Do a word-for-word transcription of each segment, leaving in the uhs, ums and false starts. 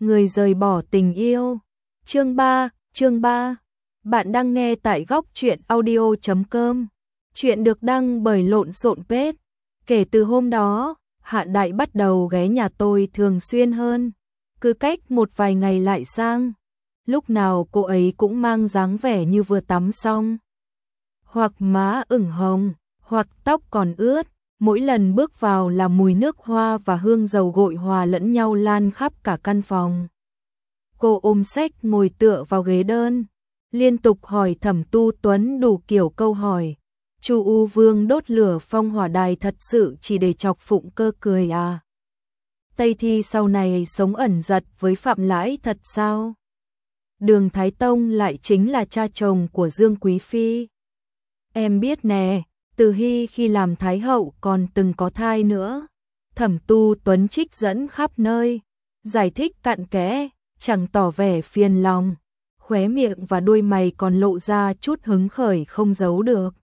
người rời bỏ tình yêu. Chương ba, chương ba. Bạn đang nghe tại góc truyện audio chấm com. Chuyện được đăng bởi Lộn Xộn Page. Kể từ hôm đó, Hạ Đại bắt đầu ghé nhà tôi thường xuyên hơn, cứ cách một vài ngày lại sang. Lúc nào cô ấy cũng mang dáng vẻ như vừa tắm xong, hoặc má ửng hồng, hoặc tóc còn ướt. Mỗi lần bước vào là mùi nước hoa và hương dầu gội hòa lẫn nhau lan khắp cả căn phòng. Cô ôm sách ngồi tựa vào ghế đơn, liên tục hỏi Thẩm Tu Tuấn đủ kiểu câu hỏi. Chu U Vương đốt lửa phong hỏa đài thật sự chỉ để chọc Phụng Cơ cười à? Tây Thi sau này sống ẩn giật với Phạm Lãi thật sao? Đường Thái Tông lại chính là cha chồng của Dương Quý Phi. Em biết nè, Từ Hy khi làm Thái Hậu còn từng có thai nữa. Thẩm Tu Tuấn trích dẫn khắp nơi, giải thích cặn kẽ, chẳng tỏ vẻ phiền lòng. Khóe miệng và đuôi mày còn lộ ra chút hứng khởi không giấu được.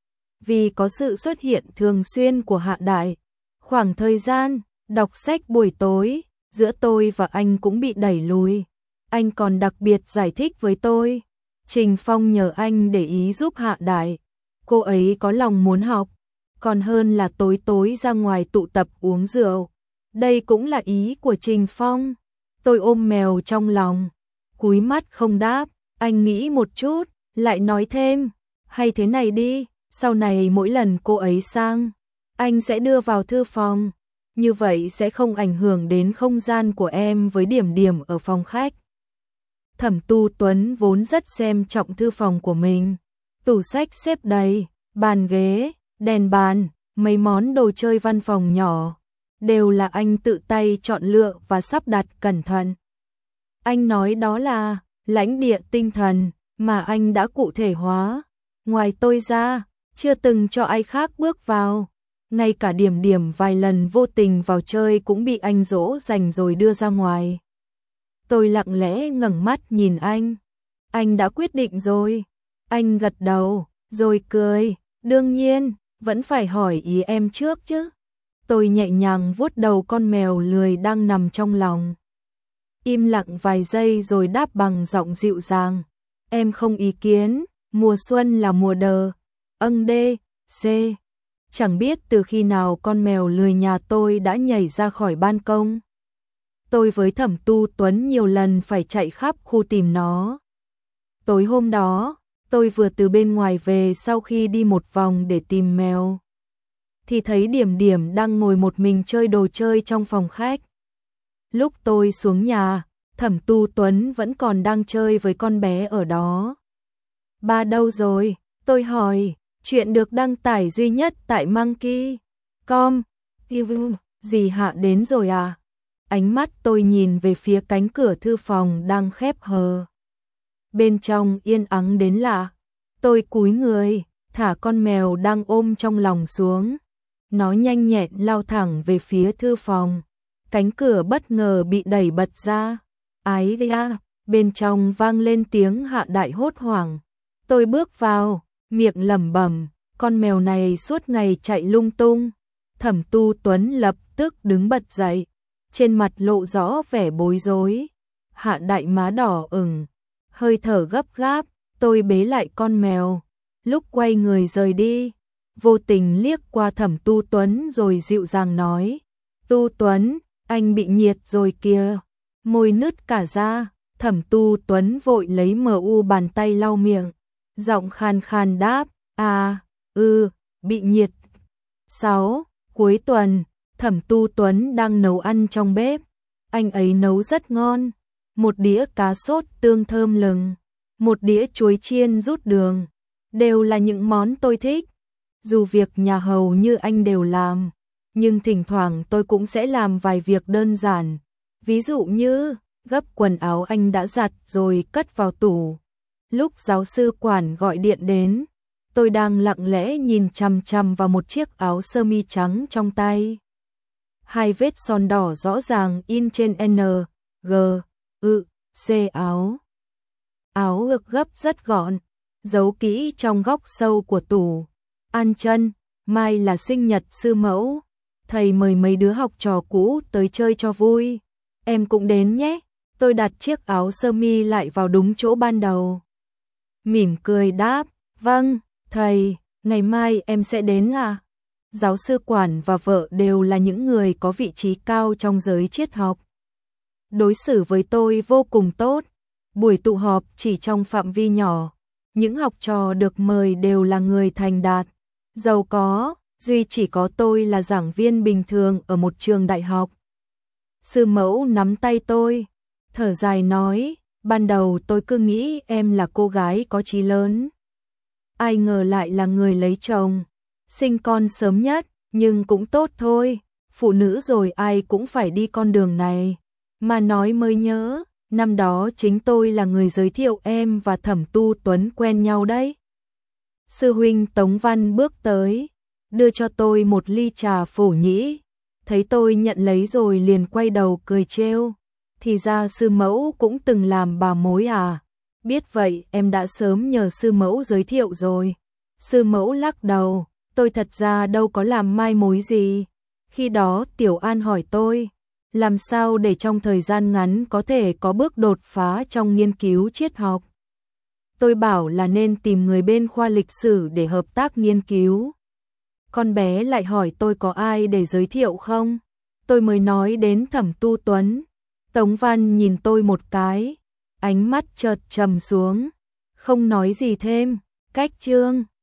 Vì có sự xuất hiện thường xuyên của Hạ Đại, khoảng thời gian đọc sách buổi tối giữa tôi và anh cũng bị đẩy lùi. Anh còn đặc biệt giải thích với tôi, Trình Phong nhờ anh để ý giúp Hạ Đại. Cô ấy có lòng muốn học, còn hơn là tối tối ra ngoài tụ tập uống rượu. Đây cũng là ý của Trình Phong. Tôi ôm mèo trong lòng, cúi mắt không đáp. Anh nghĩ một chút, lại nói thêm, hay thế này đi, sau này mỗi lần cô ấy sang, anh sẽ đưa vào thư phòng. Như vậy sẽ không ảnh hưởng đến không gian của em với Điểm Điểm ở phòng khách. Thẩm Tu Tuấn vốn rất xem trọng thư phòng của mình. Tủ sách xếp đầy, bàn ghế, đèn bàn, mấy món đồ chơi văn phòng nhỏ, đều là anh tự tay chọn lựa và sắp đặt cẩn thận. Anh nói đó là lãnh địa tinh thần mà anh đã cụ thể hóa. Ngoài tôi ra, chưa từng cho ai khác bước vào. Ngay cả Điểm Điểm vài lần vô tình vào chơi cũng bị anh dỗ dành rồi đưa ra ngoài. Tôi lặng lẽ ngẩng mắt nhìn anh. Anh đã quyết định rồi. Anh gật đầu, rồi cười. Đương nhiên, vẫn phải hỏi ý em trước chứ. Tôi nhẹ nhàng vuốt đầu con mèo lười đang nằm trong lòng. Im lặng vài giây rồi đáp bằng giọng dịu dàng. Em không ý kiến, mùa xuân là mùa đờ. Âng đê, xê. Chẳng biết từ khi nào con mèo lười nhà tôi đã nhảy ra khỏi ban công. Tôi với Thẩm Tu Tuấn nhiều lần phải chạy khắp khu tìm nó. Tối hôm đó, tôi vừa từ bên ngoài về sau khi đi một vòng để tìm mèo, thì thấy Điểm Điểm đang ngồi một mình chơi đồ chơi trong phòng khách. Lúc tôi xuống nhà, Thẩm Tu Tuấn vẫn còn đang chơi với con bé ở đó. Ba đâu rồi? Tôi hỏi. Chuyện được đăng tải duy nhất tại Monkey chấm com. Dì Hạ đến rồi à? Ánh mắt tôi nhìn về phía cánh cửa thư phòng đang khép hờ. Bên trong yên ắng đến lạ. Tôi cúi người, thả con mèo đang ôm trong lòng xuống. Nó nhanh nhẹn lao thẳng về phía thư phòng. Cánh cửa bất ngờ bị đẩy bật ra. Ái da, bên trong vang lên tiếng Hạ Đại hốt hoảng. Tôi bước vào, miệng lẩm bẩm, con mèo này suốt ngày chạy lung tung. Thẩm Tu Tuấn lập tức đứng bật dậy, trên mặt lộ rõ vẻ bối rối. Hạ Đại má đỏ ửng, hơi thở gấp gáp. Tôi bế lại con mèo, lúc quay người rời đi, vô tình liếc qua Thẩm Tu Tuấn rồi dịu dàng nói, Tu Tuấn, anh bị nhiệt rồi kìa. Môi nứt cả ra. Thẩm Tu Tuấn vội lấy mờ u bàn tay lau miệng, giọng khan khan đáp, à, ừ, bị nhiệt. Sáu. Cuối tuần, Thẩm Tu Tuấn đang nấu ăn trong bếp. Anh ấy nấu rất ngon. Một đĩa cá sốt tương thơm lừng, một đĩa chuối chiên rút đường, đều là những món tôi thích. Dù việc nhà hầu như anh đều làm, nhưng thỉnh thoảng tôi cũng sẽ làm vài việc đơn giản. Ví dụ như gấp quần áo anh đã giặt rồi cất vào tủ. Lúc giáo sư quản gọi điện đến, tôi đang lặng lẽ nhìn chằm chằm vào một chiếc áo sơ mi trắng trong tay. Hai vết son đỏ rõ ràng in trên N, G, ư, C áo. Áo ngực gấp rất gọn, giấu kỹ trong góc sâu của tủ. An Chân, mai là sinh nhật sư mẫu, thầy mời mấy đứa học trò cũ tới chơi cho vui. Em cũng đến nhé. Tôi đặt chiếc áo sơ mi lại vào đúng chỗ ban đầu. Mỉm cười đáp, vâng, thầy, ngày mai em sẽ đến à? Giáo sư Quản và vợ đều là những người có vị trí cao trong giới triết học. Đối xử với tôi vô cùng tốt. Buổi tụ họp chỉ trong phạm vi nhỏ. Những học trò được mời đều là người thành đạt, giàu có, duy chỉ có tôi là giảng viên bình thường ở một trường đại học. Sư mẫu nắm tay tôi, thở dài nói, ban đầu tôi cứ nghĩ em là cô gái có chí lớn. Ai ngờ lại là người lấy chồng, sinh con sớm nhất, nhưng cũng tốt thôi, phụ nữ rồi ai cũng phải đi con đường này. Mà nói mới nhớ, năm đó chính tôi là người giới thiệu em và Thẩm Tu Tuấn quen nhau đấy. Sư huynh Tống Văn bước tới, đưa cho tôi một ly trà phổ nhĩ, thấy tôi nhận lấy rồi liền quay đầu cười trêu. Thì ra sư mẫu cũng từng làm bà mối à? Biết vậy em đã sớm nhờ sư mẫu giới thiệu rồi. Sư mẫu lắc đầu, tôi thật ra đâu có làm mai mối gì. Khi đó Tiểu An hỏi tôi, làm sao để trong thời gian ngắn có thể có bước đột phá trong nghiên cứu triết học. Tôi bảo là nên tìm người bên khoa lịch sử để hợp tác nghiên cứu. Con bé lại hỏi tôi có ai để giới thiệu không? Tôi mới nói đến Thẩm Tu Tuấn. Tống Văn nhìn tôi một cái, ánh mắt chợt trầm xuống, không nói gì thêm. Cách chương